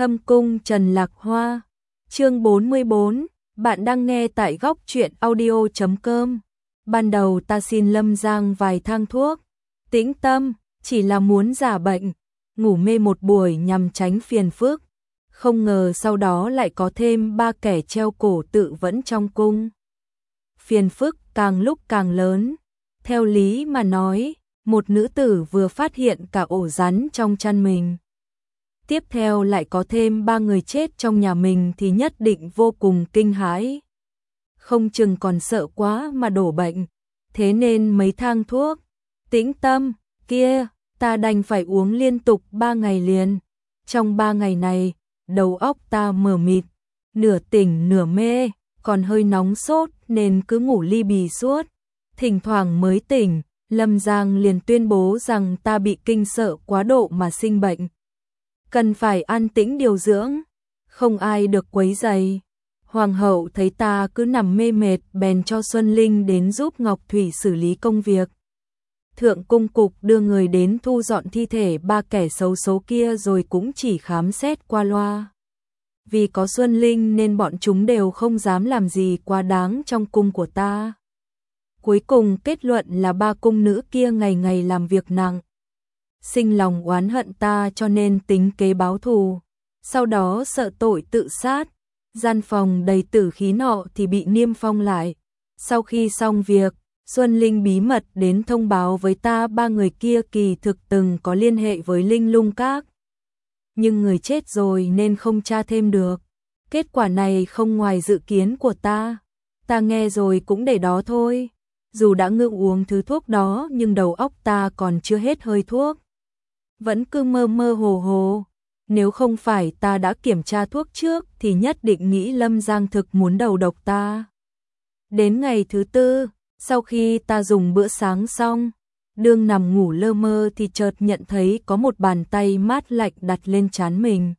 Thâm cung Trần Lạc Hoa, chương 44, bạn đang nghe tại góc truyện audio.com. Ban đầu ta xin Lâm Giang vài thang thuốc, tĩnh tâm, chỉ là muốn giả bệnh, ngủ mê một buổi nhằm tránh phiền phức. Không ngờ sau đó lại có thêm 3 kẻ treo cổ tự vẫn trong cung. Phiền phức càng lúc càng lớn. Theo lý mà nói, một nữ tử vừa phát hiện cả ổ rắn trong chăn mình. Tiếp theo lại có thêm 3 người chết trong nhà mình thì nhất định vô cùng kinh hãi. Không chừng còn sợ quá mà đổ bệnh. Thế nên mấy thang thuốc, tĩnh tâm, kia, ta đành phải uống liên tục 3 ngày liền. Trong 3 ngày này, đầu óc ta mờ mịt, nửa tỉnh nửa mê, còn hơi nóng sốt nên cứ ngủ li bì suốt. Thỉnh thoảng mới tỉnh, Lâm Giang liền tuyên bố rằng ta bị kinh sợ quá độ mà sinh bệnh. Cần phải an tĩnh điều dưỡng, không ai được quấy rầy. Hoàng hậu thấy ta cứ nằm mê mệt bèn cho Xuân Linh đến giúp Ngọc Thủy xử lý công việc. Thượng cung cục đưa người đến thu dọn thi thể 3 kẻ xấu số kia rồi cũng chỉ khám xét qua loa. Vì có Xuân Linh nên bọn chúng đều không dám làm gì quá đáng trong cung của ta. Cuối cùng kết luận là 3 cung nữ kia ngày ngày làm việc nặng. Sinh lòng oán hận ta cho nên tính kế báo thù. Sau đó sợ tội tự sát. Gian phòng đầy tử khí nọ thì bị niêm phong lại. Sau khi xong việc, Xuân Linh bí mật đến thông báo với ta 3 người kia kỳ thực từng có liên hệ với Linh Lung Các. Nhưng người chết rồi nên không tra thêm được. Kết quả này không ngoài dự kiến của ta. Ta nghe rồi cũng để đó thôi. Dù đã ngưng uống thứ thuốc đó nhưng đầu óc ta còn chưa hết hơi thuốc. Vẫn cứ mơ mơ hồ hồ. Nếu không phải ta đã kiểm tra thuốc trước thì nhất định nghĩ Lâm Giang thực muốn đầu độc ta. Đến ngày thứ 4, sau khi ta dùng bữa sáng xong, đương nằm ngủ lơ mơ thì chợt nhận thấy có một bàn tay mát lạnh đặt lên trán mình.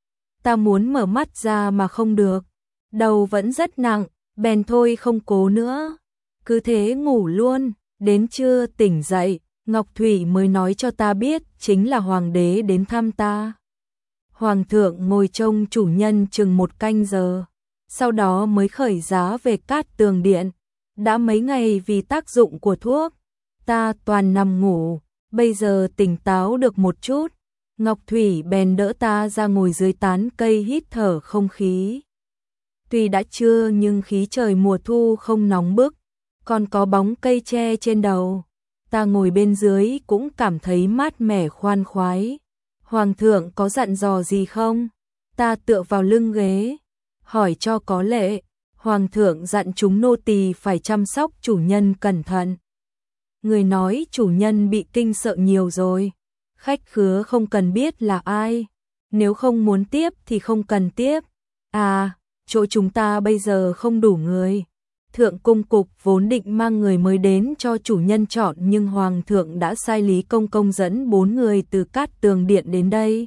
Ta muốn mở mắt ra mà không được. Đầu vẫn rất nặng, bèn thôi không cố nữa. Cứ thế ngủ luôn, đến trưa tỉnh dậy, Ngọc Thủy mới nói cho ta biết chính là hoàng đế đến thăm ta. Hoàng thượng ngồi trông chủ nhân chừng 1 canh giờ, sau đó mới khởi giá về Cát Tường Điện. Đã mấy ngày vì tác dụng của thuốc, ta toàn nằm ngủ, bây giờ tỉnh táo được một chút. Ngọc Thủy bèn đỡ ta ra ngồi dưới tán cây hít thở không khí. Tuy đã trưa nhưng khí trời mùa thu không nóng bức, còn có bóng cây tre trên đầu. Ta ngồi bên dưới cũng cảm thấy mát mẻ khoan khoái. Hoàng thượng có dặn dò gì không? Ta tựa vào lưng ghế, hỏi cho có lệ. Hoàng thượng dặn chúng nô tỳ phải chăm sóc chủ nhân cẩn thận. Người nói chủ nhân bị kinh sợ nhiều rồi. Khách khứa không cần biết là ai. Nếu không muốn tiếp thì không cần tiếp. À, chỗ chúng ta bây giờ không đủ người. Thượng cung cục vốn định mang người mới đến cho chủ nhân chọn nhưng Hoàng thượng đã sai Lý Công Công dẫn 4 người từ Cát Tường Điện đến đây.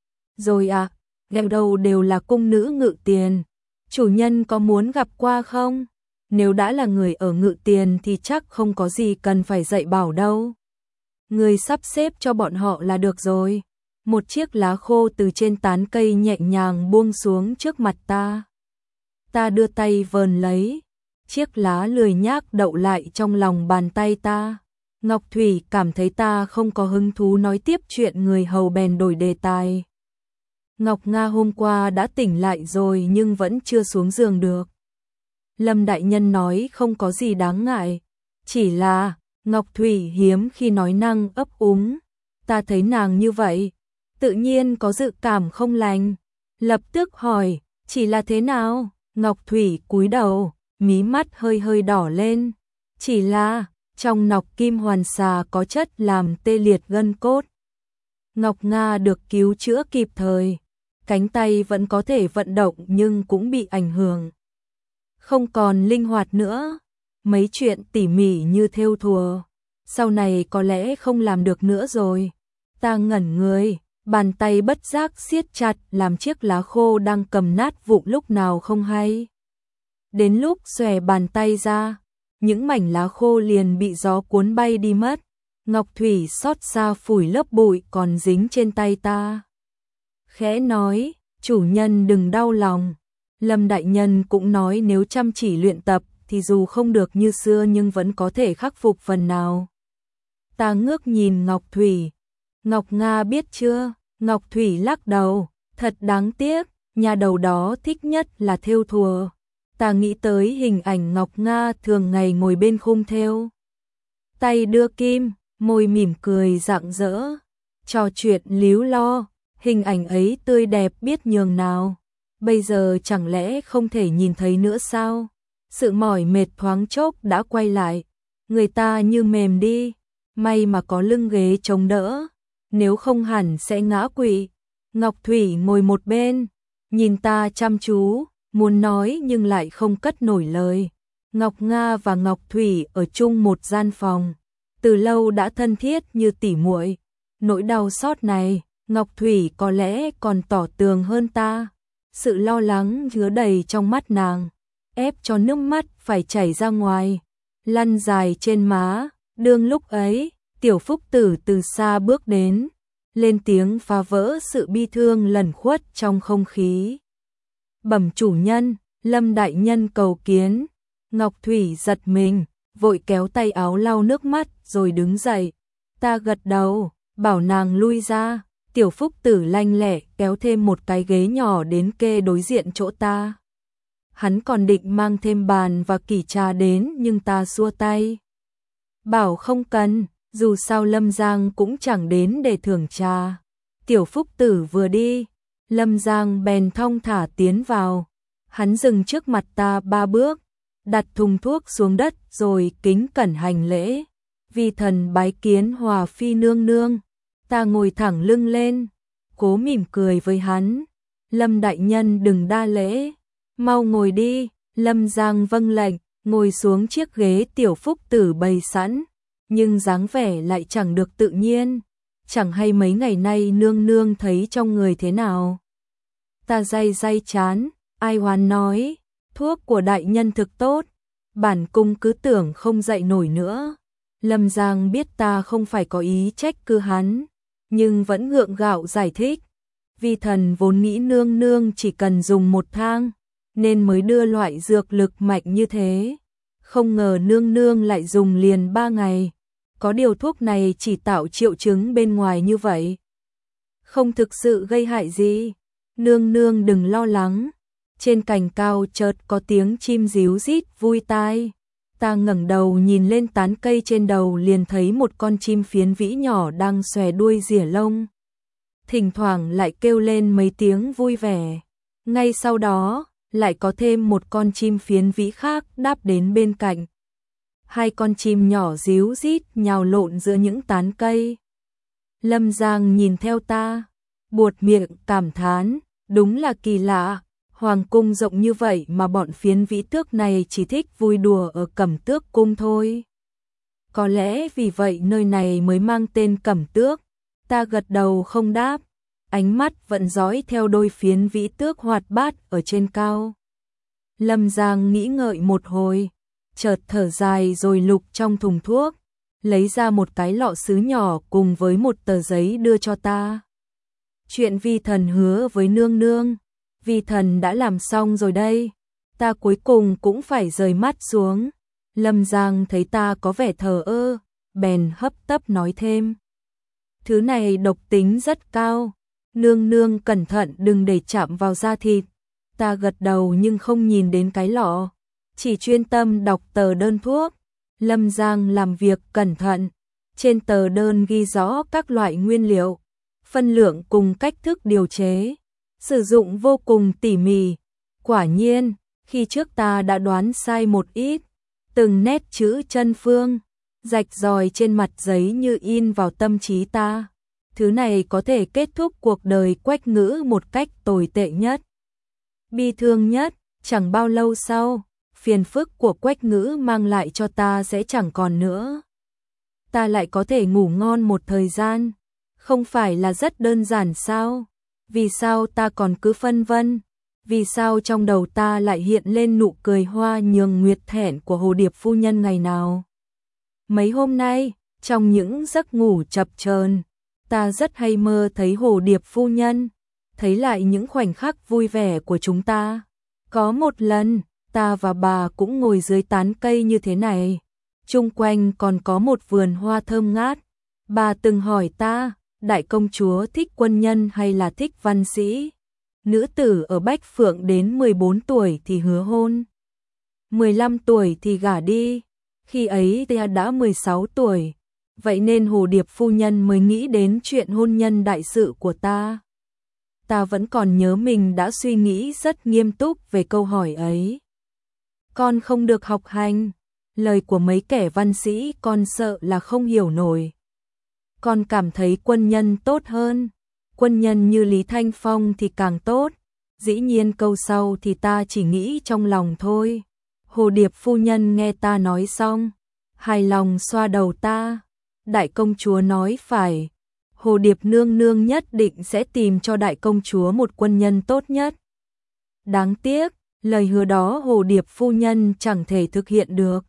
Rồi à, gheo đầu đều là cung nữ Ngự Tiền. Chủ nhân có muốn gặp qua không? Nếu đã là người ở Ngự Tiền thì chắc không có gì cần phải dạy bảo đâu. Người sắp xếp cho bọn họ là được rồi. Một chiếc lá khô từ trên tán cây nhẹ nhàng buông xuống trước mặt ta. Ta đưa tay vờn lấy. Chiếc lá lười nhác đậu lại trong lòng bàn tay ta. Ngọc Thủy cảm thấy ta không có hứng thú nói tiếp chuyện người hầu bèn đổi đề tài. Ngọc Nga hôm qua đã tỉnh lại rồi nhưng vẫn chưa xuống giường được. Lâm đại nhân nói không có gì đáng ngại. Chỉ là Ngọc Thủy hiếm khi nói năng ấp úng. Ta thấy nàng như vậy, tự nhiên có dự cảm không lành. Lập tức hỏi, chỉ là thế nào? Ngọc Thủy cúi đầu, mí mắt hơi hơi đỏ lên. Chỉ là trong nọc kim hoàn xà có chất làm tê liệt gân cốt. Ngọc Nga được cứu chữa kịp thời. Cánh tay vẫn có thể vận động nhưng cũng bị ảnh hưởng. Không còn linh hoạt nữa. Mấy chuyện tỉ mỉ như thêu thùa, sau này có lẽ không làm được nữa rồi. Ta ngẩn người, bàn tay bất giác siết chặt làm chiếc lá khô đang cầm nát vụn lúc nào không hay. Đến lúc xòe bàn tay ra, những mảnh lá khô liền bị gió cuốn bay đi mất. Ngọc Thủy xót xa phủi lớp bụi còn dính trên tay ta. Khẽ nói, Chủ nhân đừng đau lòng. Lâm đại nhân cũng nói nếu chăm chỉ luyện tập thì dù không được như xưa nhưng vẫn có thể khắc phục phần nào. Ta ngước nhìn Ngọc Thủy. Ngọc Nga biết chưa? Ngọc Thủy lắc đầu, thật đáng tiếc, nhà đầu đó thích nhất là thêu thùa. Ta nghĩ tới hình ảnh Ngọc Nga thường ngày ngồi bên khung thêu. Tay đưa kim, môi mỉm cười rạng rỡ, trò chuyện líu lo, hình ảnh ấy tươi đẹp biết nhường nào. Bây giờ chẳng lẽ không thể nhìn thấy nữa sao? Sự mỏi mệt thoáng chốc đã quay lại, người ta như mềm đi, may mà có lưng ghế chống đỡ, nếu không hẳn sẽ ngã quỵ. Ngọc Thủy ngồi một bên, nhìn ta chăm chú, muốn nói nhưng lại không cất nổi lời. Ngọc Nga và Ngọc Thủy ở chung một gian phòng, từ lâu đã thân thiết như tỉ muội. Nỗi đau xót này, Ngọc Thủy có lẽ còn tỏ tường hơn ta. Sự lo lắng chứa đầy trong mắt nàng, ép cho nước mắt phải chảy ra ngoài, lăn dài trên má. Đương lúc ấy, Tiểu Phúc Tử từ xa bước đến, lên tiếng phá vỡ sự bi thương lẩn khuất trong không khí. Bẩm chủ nhân, Lâm đại nhân cầu kiến. Ngọc Thủy giật mình, vội kéo tay áo lau nước mắt rồi đứng dậy. Ta gật đầu, bảo nàng lui ra. Tiểu Phúc Tử lanh lẹ kéo thêm một cái ghế nhỏ đến kê đối diện chỗ ta. Hắn còn định mang thêm bàn và kỷ trà đến nhưng ta xua tay. Bảo không cần, dù sao Lâm Giang cũng chẳng đến để thưởng trà. Tiểu Phúc Tử vừa đi, Lâm Giang bèn thong thả tiến vào. Hắn dừng trước mặt ta 3 bước, đặt thùng thuốc xuống đất rồi kính cẩn hành lễ. Vi thần bái kiến Hòa phi nương nương. Ta ngồi thẳng lưng lên, cố mỉm cười với hắn. Lâm đại nhân đừng đa lễ, mau ngồi đi. Lâm Giang vâng lệnh, ngồi xuống chiếc ghế Tiểu Phúc Tử bày sẵn, nhưng dáng vẻ lại chẳng được tự nhiên. Chẳng hay mấy ngày nay nương nương thấy trong người thế nào? Ta day day chán, ai hoán nói, thuốc của đại nhân thực tốt, bản cung cứ tưởng không dậy nổi nữa. Lâm Giang biết ta không phải có ý trách cứ hắn, nhưng vẫn gượng gạo giải thích. Vi thần vốn nghĩ nương nương chỉ cần dùng 1 thang, nên mới đưa loại dược lực mạnh như thế. Không ngờ nương nương lại dùng liền 3 ngày. Có điều thuốc này chỉ tạo triệu chứng bên ngoài như vậy, không thực sự gây hại gì. Nương nương đừng lo lắng. Trên cành cao chợt có tiếng chim ríu rít vui tai. Ta ngẩng đầu nhìn lên tán cây trên đầu liền thấy một con chim phiến vĩ nhỏ đang xòe đuôi rỉa lông. Thỉnh thoảng lại kêu lên mấy tiếng vui vẻ. Ngay sau đó, lại có thêm một con chim phiến vĩ khác đáp đến bên cạnh. 2 con chim nhỏ ríu rít nhào lộn giữa những tán cây. Lâm Giang nhìn theo ta, buột miệng cảm thán, đúng là kỳ lạ. Hoàng cung rộng như vậy mà bọn phiến vĩ tước này chỉ thích vui đùa ở Cẩm Tước cung thôi. Có lẽ vì vậy nơi này mới mang tên Cẩm Tước. Ta gật đầu không đáp, ánh mắt vẫn dõi theo đôi phiến vĩ tước hoạt bát ở trên cao. Lâm Giang nghĩ ngợi một hồi, chợt thở dài rồi lục trong thùng thuốc, lấy ra một cái lọ sứ nhỏ cùng với một tờ giấy đưa cho ta. Chuyện vi thần hứa với nương nương, vi thần đã làm xong rồi đây. Ta cuối cùng cũng phải rời mắt xuống. Lâm Giang thấy ta có vẻ thờ ơ, bèn hấp tấp nói thêm. Thứ này độc tính rất cao, nương nương cẩn thận đừng để chạm vào da thịt. Ta gật đầu nhưng không nhìn đến cái lọ, chỉ chuyên tâm đọc tờ đơn thuốc. Lâm Giang làm việc cẩn thận, trên tờ đơn ghi rõ các loại nguyên liệu, phân lượng cùng cách thức điều chế, sử dụng vô cùng tỉ mỉ. Quả nhiên, khi trước ta đã đoán sai một ít, từng nét chữ chân phương, rạch ròi trên mặt giấy như in vào tâm trí ta. Thứ này có thể kết thúc cuộc đời Quách Ngữ một cách tồi tệ nhất, bi thương nhất. Chẳng bao lâu sau, phiền phức của Quách Ngữ mang lại cho ta sẽ chẳng còn nữa. Ta lại có thể ngủ ngon một thời gian. Không phải là rất đơn giản sao? Vì sao ta còn cứ phân vân? Vì sao trong đầu ta lại hiện lên nụ cười hoa nhường nguyệt thẹn của Hồ Điệp phu nhân ngày nào? Mấy hôm nay, trong những giấc ngủ chập chờn, ta rất hay mơ thấy Hồ Điệp phu nhân. thấy lại những khoảnh khắc vui vẻ của chúng ta. Có một lần, ta và bà cũng ngồi dưới tán cây như thế này. Chung quanh còn có một vườn hoa thơm ngát. Bà từng hỏi ta, đại công chúa thích quân nhân hay là thích văn sĩ? Nữ tử ở Bách Phượng đến 14 tuổi thì hứa hôn. 15 tuổi thì gả đi. Khi ấy ta đã 16 tuổi. Vậy nên Hồ Điệp phu nhân mới nghĩ đến chuyện hôn nhân đại sự của ta. Ta vẫn còn nhớ mình đã suy nghĩ rất nghiêm túc về câu hỏi ấy. Con không được học hành. Lời của mấy kẻ văn sĩ con sợ là không hiểu nổi. Con cảm thấy quân nhân tốt hơn. Quân nhân như Lý Thanh Phong thì càng tốt. Dĩ nhiên câu sau thì ta chỉ nghĩ trong lòng thôi. Hồ Điệp phu nhân nghe ta nói xong, hài lòng xoa đầu ta. Đại công chúa nói phải. Hồ Điệp nương nương nhất định sẽ tìm cho đại công chúa một quân nhân tốt nhất. Đáng tiếc, lời hứa đó Hồ Điệp phu nhân chẳng thể thực hiện được.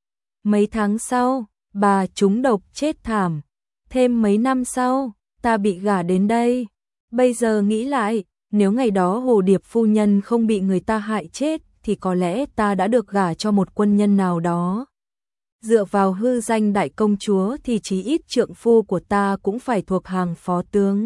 Mấy tháng sau, bà trúng độc chết thảm. Thêm mấy năm sau, ta bị gả đến đây. Bây giờ nghĩ lại, nếu ngày đó Hồ Điệp phu nhân không bị người ta hại chết, thì có lẽ ta đã được gả cho một quân nhân nào đó. Dựa vào hư danh đại công chúa thì chí ít trượng phu của ta cũng phải thuộc hàng phó tướng.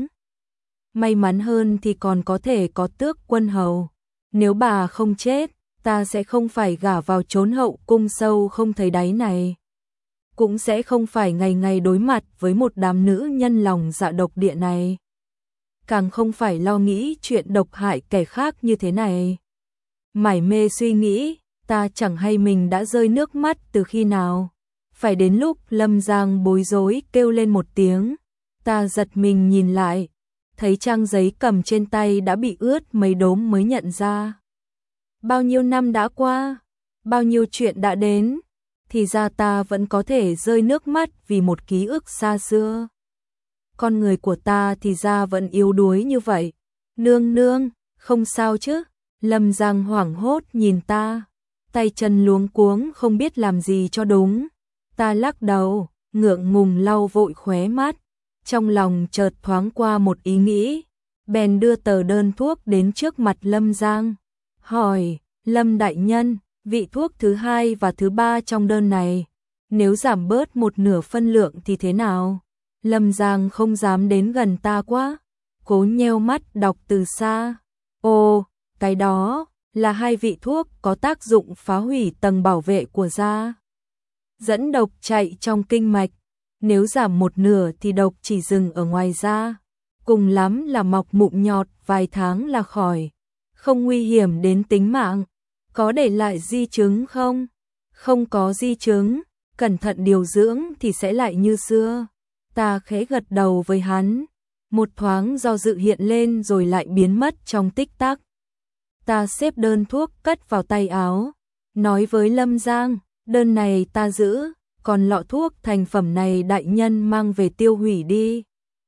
May mắn hơn thì còn có thể có tước quân hầu. Nếu bà không chết, ta sẽ không phải gả vào chốn hậu cung sâu không thấy đáy này. Cũng sẽ không phải ngày ngày đối mặt với một đám nữ nhân lòng dạ độc địa này. Càng không phải lo nghĩ chuyện độc hại kẻ khác như thế này. Mải mê suy nghĩ, ta chẳng hay mình đã rơi nước mắt từ khi nào. Phải đến lúc Lâm Giang bối rối kêu lên một tiếng, ta giật mình nhìn lại, thấy trang giấy cầm trên tay đã bị ướt mấy đốm mới nhận ra. Bao nhiêu năm đã qua, bao nhiêu chuyện đã đến, thì ra ta vẫn có thể rơi nước mắt vì một ký ức xa xưa. Con người của ta thì ra vẫn yếu đuối như vậy. Nương nương, không sao chứ? Lâm Giang hoảng hốt nhìn ta, tay chân luống cuống không biết làm gì cho đúng. Ta lắc đầu, ngượng ngùng lau vội khóe mắt, trong lòng chợt thoáng qua một ý nghĩ, bèn đưa tờ đơn thuốc đến trước mặt Lâm Giang, hỏi, Lâm đại nhân, vị thuốc thứ 2 và thứ 3 trong đơn này, nếu giảm bớt một nửa phân lượng thì thế nào? Lâm Giang không dám đến gần ta quá, cố nheo mắt đọc từ xa. Ồ, cái đó là 2 vị thuốc có tác dụng phá hủy tầng bảo vệ của da. Dẫn độc chạy trong kinh mạch, nếu giảm một nửa thì độc chỉ dừng ở ngoài da, cùng lắm là mọc mụn nhọt vài tháng là khỏi, không nguy hiểm đến tính mạng. Có để lại di chứng không? Không có di chứng, cẩn thận điều dưỡng thì sẽ lại như xưa. Ta khẽ gật đầu với hắn, một thoáng do dự hiện lên rồi lại biến mất trong tích tắc. Ta xếp đơn thuốc cất vào tay áo, nói với Lâm Giang, đơn này ta giữ, còn lọ thuốc thành phẩm này đại nhân mang về tiêu hủy đi.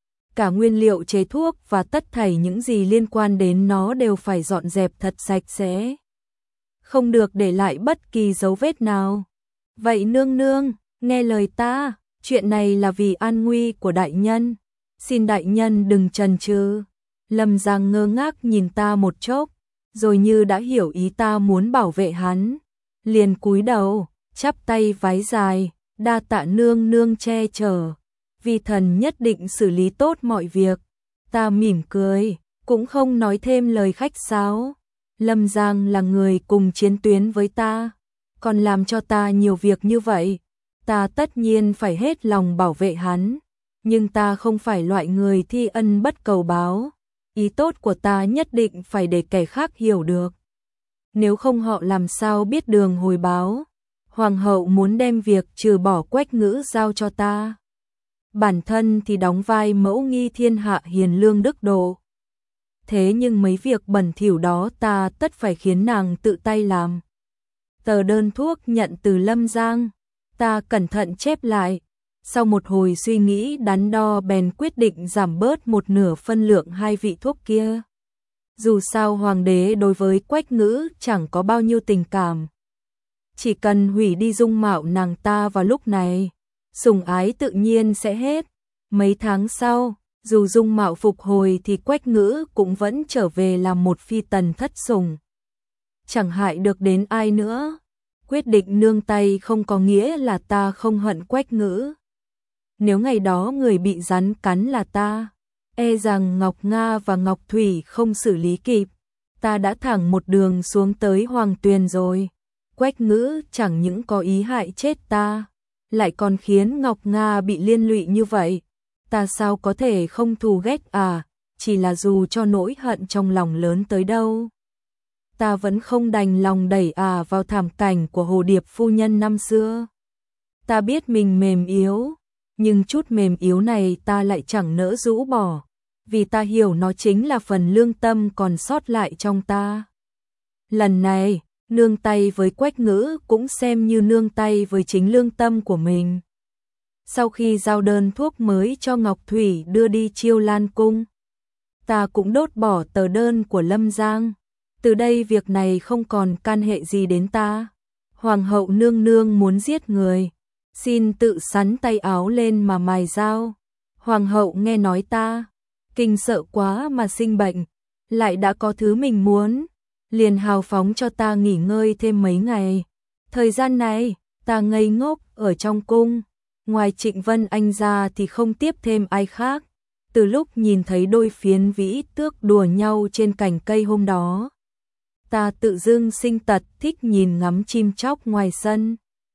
Cả nguyên liệu chế thuốc và tất thảy những gì liên quan đến nó đều phải dọn dẹp thật sạch sẽ. Không được để lại bất kỳ dấu vết nào. Vậy nương nương, nghe lời ta, chuyện này là vì an nguy của đại nhân. Xin đại nhân đừng chần chừ. Lâm Giang ngơ ngác nhìn ta một chốc, rồi như đã hiểu ý ta muốn bảo vệ hắn. Liền cúi đầu, chắp tay vái dài, đa tạ nương nương che chở. Vi thần nhất định xử lý tốt mọi việc. Ta mỉm cười, cũng không nói thêm lời khách sáo. Lâm Giang là người cùng chiến tuyến với ta, còn làm cho ta nhiều việc như vậy. Ta tất nhiên phải hết lòng bảo vệ hắn, nhưng ta không phải loại người thi ân bất cầu báo. Ý tốt của ta nhất định phải để kẻ khác hiểu được. Nếu không họ làm sao biết đường hồi báo. Hoàng hậu muốn đem việc trừ bỏ Quách Ngữ giao cho ta. Bản thân thì đóng vai mẫu nghi thiên hạ hiền lương đức độ. Thế nhưng mấy việc bẩn thỉu đó ta tất phải khiến nàng tự tay làm. Tờ đơn thuốc nhận từ Lâm Giang, ta cẩn thận chép lại. Sau một hồi suy nghĩ đắn đo bèn quyết định giảm bớt một nửa phân lượng 2 vị thuốc kia. Dù sao hoàng đế đối với Quách Ngữ chẳng có bao nhiêu tình cảm. Chỉ cần hủy đi dung mạo nàng ta vào lúc này, sủng ái tự nhiên sẽ hết. Mấy tháng sau, Dù dung mạo phục hồi thì Quách Ngữ cũng vẫn trở về làm một phi tần thất sủng. Chẳng hại được đến ai nữa. Quyết định nương tay không có nghĩa là ta không hận Quách Ngữ. Nếu ngày đó người bị rắn cắn là ta, e rằng Ngọc Nga và Ngọc Thủy không xử lý kịp, ta đã thẳng một đường xuống tới Hoàng Tuyền rồi. Quách Ngữ chẳng những có ý hại chết ta, lại còn khiến Ngọc Nga bị liên lụy như vậy. Ta sao có thể không thù ghét à, chỉ là dù cho nỗi hận trong lòng lớn tới đâu, ta vẫn không đành lòng đẩy vào thảm cảnh của Hồ Điệp phu nhân năm xưa. Ta biết mình mềm yếu, nhưng chút mềm yếu này ta lại chẳng nỡ rũ bỏ, vì ta hiểu nó chính là phần lương tâm còn sót lại trong ta. Lần này, nương tay với Quách Ngữ cũng xem như nương tay với chính lương tâm của mình. Sau khi giao đơn thuốc mới cho Ngọc Thủy đưa đi Chiêu Lan Cung, ta cũng đốt bỏ tờ đơn của Lâm Giang. Từ đây việc này không còn can hệ gì đến ta. Hoàng hậu nương nương muốn giết người, xin tự sắn tay áo lên mà mài dao. Hoàng hậu nghe nói ta kinh sợ quá mà sinh bệnh, lại đã có thứ mình muốn, liền hào phóng cho ta nghỉ ngơi thêm mấy ngày. Thời gian này, ta ngây ngốc ở trong cung, ngoài Trịnh Vân Anh ra thì không tiếp thêm ai khác. Từ lúc nhìn thấy đôi phiến vĩ tước đùa nhau trên cành cây hôm đó, ta tự dưng sinh tật thích nhìn ngắm chim chóc ngoài sân.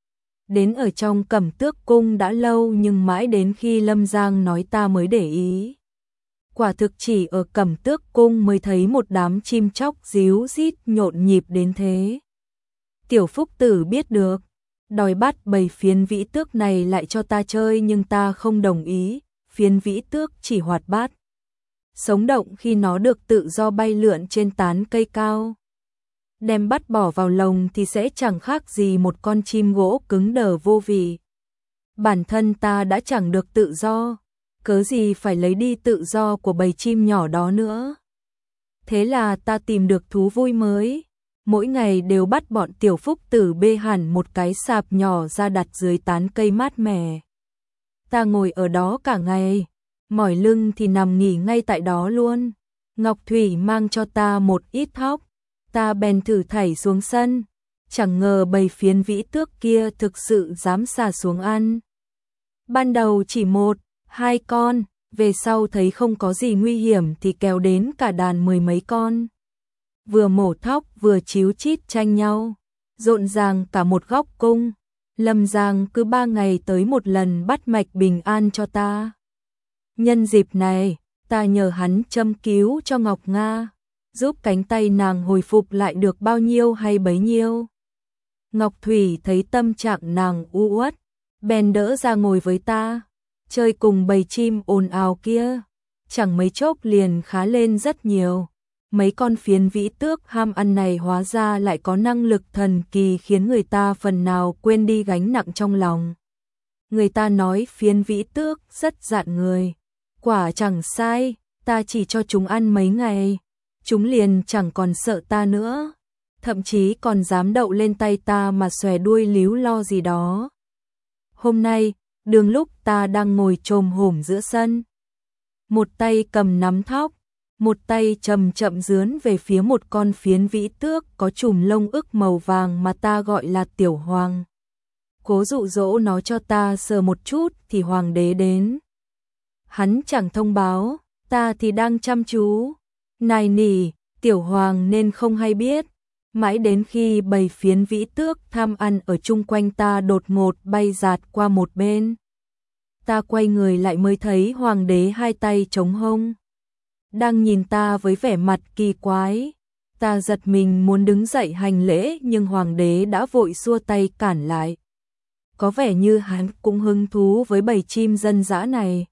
Đến ở trong Cẩm Tước cung đã lâu nhưng mãi đến khi Lâm Giang nói ta mới để ý. Quả thực chỉ ở Cẩm Tước cung mới thấy một đám chim chóc ríu rít nhộn nhịp đến thế. Tiểu Phúc Tử biết được, đòi bắt bầy phiến vĩ tước này lại cho ta chơi nhưng ta không đồng ý. Phiến vĩ tước chỉ hoạt bát, sống động khi nó được tự do bay lượn trên tán cây cao. Đem bắt bỏ vào lồng thì sẽ chẳng khác gì một con chim gỗ cứng đờ vô vị. Bản thân ta đã chẳng được tự do, cớ gì phải lấy đi tự do của bầy chim nhỏ đó nữa. Thế là ta tìm được thú vui mới, mỗi ngày đều bắt bọn Tiểu Phúc Tử bê hẳn một cái sạp nhỏ ra đặt dưới tán cây mát mẻ. Ta ngồi ở đó cả ngày, mỏi lưng thì nằm nghỉ ngay tại đó luôn. Ngọc Thủy mang cho ta một ít thóc, ta bèn thử thảy xuống sân, chẳng ngờ bầy phiến vĩ tước kia thực sự dám xà xuống ăn. Ban đầu chỉ một, hai con, về sau thấy không có gì nguy hiểm thì kéo đến cả đàn mười mấy con. Vừa mổ thóc vừa chíu chít tranh nhau, rộn ràng cả một góc cung. Lâm Giang cứ 3 ngày tới một lần bắt mạch bình an cho ta. Nhân dịp này, ta nhờ hắn châm cứu cho Ngọc Nga, giúp cánh tay nàng hồi phục lại được bao nhiêu hay bấy nhiêu. Ngọc Thủy thấy tâm trạng nàng u uất, bèn đỡ ra ngồi với ta, chơi cùng bầy chim ồn ào kia. Chẳng mấy chốc liền khá lên rất nhiều. Mấy con phiến vĩ tước ham ăn này hóa ra lại có năng lực thần kỳ khiến người ta phần nào quên đi gánh nặng trong lòng. Người ta nói phiến vĩ tước rất dạn người. Quả chẳng sai, ta chỉ cho chúng ăn mấy ngày, chúng liền chẳng còn sợ ta nữa. Thậm chí còn dám đậu lên tay ta mà xòe đuôi líu lo gì đó. Hôm nay, đường lúc ta đang ngồi chồm hổm giữa sân, một tay cầm nắm thóc, một tay chậm chậm dướn về phía một con phiến vĩ tước có chùm lông ức màu vàng mà ta gọi là Tiểu Hoàng. Cố dụ dỗ nó cho ta sờ một chút thì Hoàng đế đến. Hắn chẳng thông báo, ta thì đang chăm chú nài nỉ Tiểu Hoàng nên không hay biết. Mãi đến khi bầy phiến vĩ tước tham ăn ở chung quanh ta đột ngột bay giạt qua một bên, ta quay người lại mới thấy Hoàng đế hai tay chống hông, đang nhìn ta với vẻ mặt kỳ quái. Ta giật mình muốn đứng dậy hành lễ nhưng Hoàng đế đã vội xua tay cản lại. Có vẻ như hắn cũng hứng thú với bầy chim dân dã này,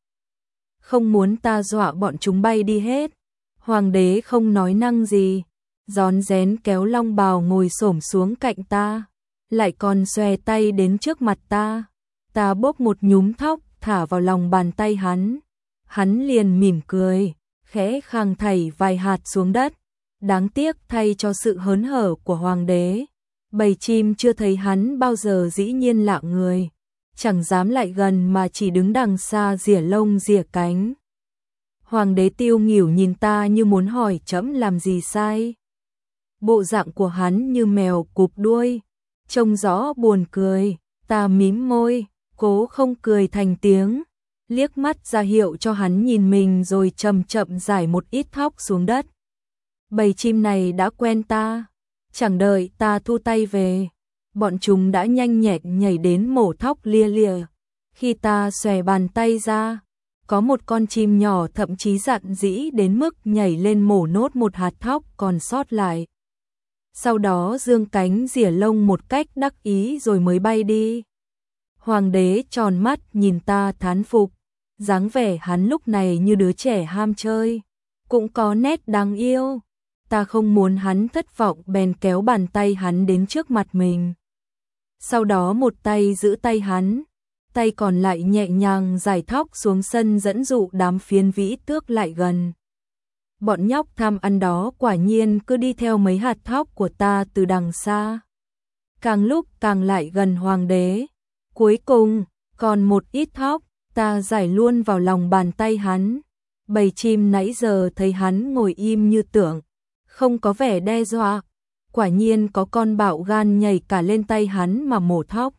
không muốn ta dọa bọn chúng bay đi hết. Hoàng đế không nói năng gì, rón rén kéo long bào ngồi xổm xuống cạnh ta, lại còn xòe tay đến trước mặt ta. Ta bốc một nhúm thóc thả vào lòng bàn tay hắn, hắn liền mỉm cười, khẽ khàng thảy vài hạt xuống đất. Đáng tiếc thay cho sự hớn hở của Hoàng đế, bầy chim chưa thấy hắn bao giờ dĩ nhiên lạ người, chẳng dám lại gần mà chỉ đứng đằng xa rỉa lông rỉa cánh. Hoàng đế tiêu nghỉu nhìn ta như muốn hỏi trẫm làm gì sai. Bộ dạng của hắn như mèo cụp đuôi, trông rõ buồn cười, ta mím môi, cố không cười thành tiếng, liếc mắt ra hiệu cho hắn nhìn mình rồi chậm chậm rải một ít thóc xuống đất. Bầy chim này đã quen ta, chẳng đợi ta thu tay về, bọn chúng đã nhanh nhẹn nhảy đến mổ thóc lia lịa. Khi ta xòe bàn tay ra, có một con chim nhỏ thậm chí dạn dĩ đến mức nhảy lên mổ nốt một hạt thóc còn sót lại. Sau đó dương cánh rỉa lông một cách đắc ý rồi mới bay đi. Hoàng đế tròn mắt nhìn ta thán phục, dáng vẻ hắn lúc này như đứa trẻ ham chơi, cũng có nét đáng yêu. Ta không muốn hắn thất vọng bèn kéo bàn tay hắn đến trước mặt mình. Sau đó một tay giữ tay hắn, tay còn lại nhẹ nhàng giải thóc xuống sân dẫn dụ đám phiến vĩ tước lại gần. Bọn nhóc tham ăn đó quả nhiên cứ đi theo mấy hạt thóc của ta từ đằng xa. Càng lúc càng lại gần hoàng đế. Cuối cùng, còn một ít thóc, ta giải luôn vào lòng bàn tay hắn. Bầy chim nãy giờ thấy hắn ngồi im như tượng, không có vẻ đe dọa. Quả nhiên có con bạo gan nhảy cả lên tay hắn mà mổ thóc.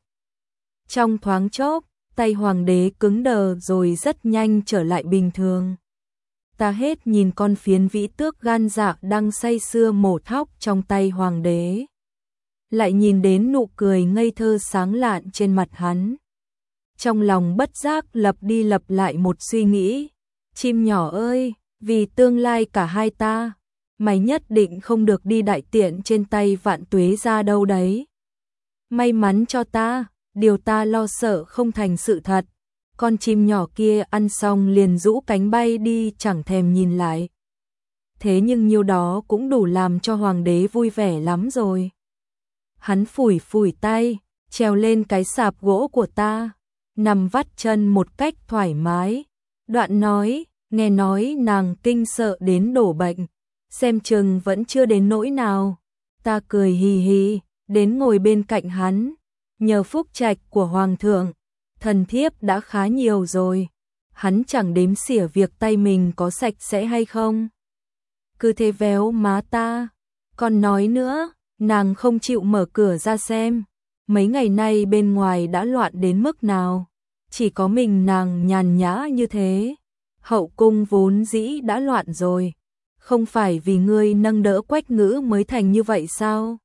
Trong thoáng chốc, tay hoàng đế cứng đờ rồi rất nhanh trở lại bình thường. Ta hết nhìn con phiến vĩ tước gan dạ đang say sưa mổ thóc trong tay hoàng đế, lại nhìn đến nụ cười ngây thơ sáng lạn trên mặt hắn. Trong lòng bất giác lặp đi lặp lại một suy nghĩ, chim nhỏ ơi, vì tương lai cả hai ta, mày nhất định không được đi đại tiện trên tay Vạn Tuế Gia đâu đấy. May mắn cho ta, điều ta lo sợ không thành sự thật. Con chim nhỏ kia ăn xong liền rũ cánh bay đi chẳng thèm nhìn lại. Thế nhưng nhiêu đó cũng đủ làm cho hoàng đế vui vẻ lắm rồi. Hắn phủi phủi tay, trèo lên cái sạp gỗ của ta, nằm vắt chân một cách thoải mái. Đoạn nói, nghe nói nàng kinh sợ đến đổ bệnh, xem chừng vẫn chưa đến nỗi nào. Ta cười hì hì, đến ngồi bên cạnh hắn. Nhờ phúc trạch của hoàng thượng, thần thiếp đã khá nhiều rồi. Hắn chẳng đếm xỉa việc tay mình có sạch sẽ hay không. Cứ thế véo má ta. Còn nói nữa, nàng không chịu mở cửa ra xem. Mấy ngày nay bên ngoài đã loạn đến mức nào. Chỉ có mình nàng nhàn nhã như thế. Hậu cung vốn dĩ đã loạn rồi. Không phải vì ngươi nâng đỡ Quách Ngữ mới thành như vậy sao?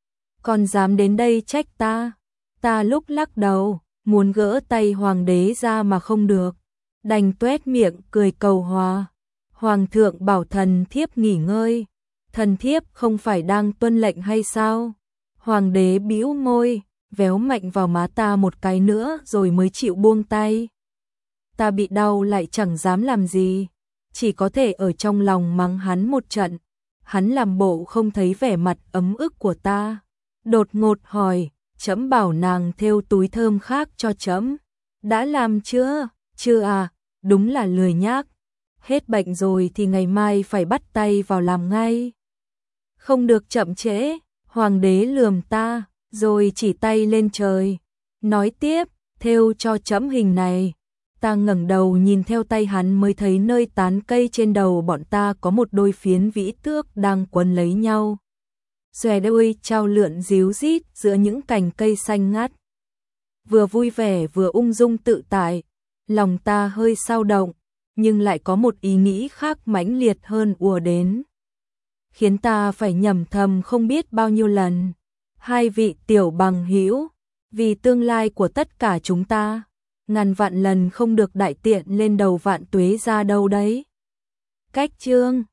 Còn dám đến đây trách ta. Ta lúc lắc đầu, muốn gỡ tay hoàng đế ra mà không được, đành tuét miệng cười cầu hòa. Hoàng thượng bảo thần thiếp nghỉ ngơi, thần thiếp không phải đang tuân lệnh hay sao? Hoàng đế bĩu môi, véo mạnh vào má ta một cái nữa rồi mới chịu buông tay. Ta bị đau lại chẳng dám làm gì, chỉ có thể ở trong lòng mắng hắn một trận. Hắn làm bộ không thấy vẻ mặt ấm ức của ta, đột ngột hỏi, trẫm bảo nàng thêu túi thơm khác cho trẫm. Đã làm chưa? Chưa à, đúng là lười nhác. Hết bệnh rồi thì ngày mai phải bắt tay vào làm ngay. Không được chậm trễ. Hoàng đế lườm ta, rồi chỉ tay lên trời. Nói tiếp, thêu cho trẫm hình này. Ta ngẩng đầu nhìn theo tay hắn mới thấy nơi tán cây trên đầu bọn ta có một đôi phiến vĩ tước đang quấn lấy nhau. Xòe đuôi trao lượn díu rít giữa những cành cây xanh ngắt. Vừa vui vẻ vừa ung dung tự tại, lòng ta hơi xao động, nhưng lại có một ý nghĩ khác mãnh liệt hơn ùa đến, khiến ta phải nhẩm thầm không biết bao nhiêu lần. Hai vị tiểu bằng hữu, vì tương lai của tất cả chúng ta, ngàn vạn lần không được đại tiện lên đầu Vạn Tuế Gia đâu đấy. Cách chương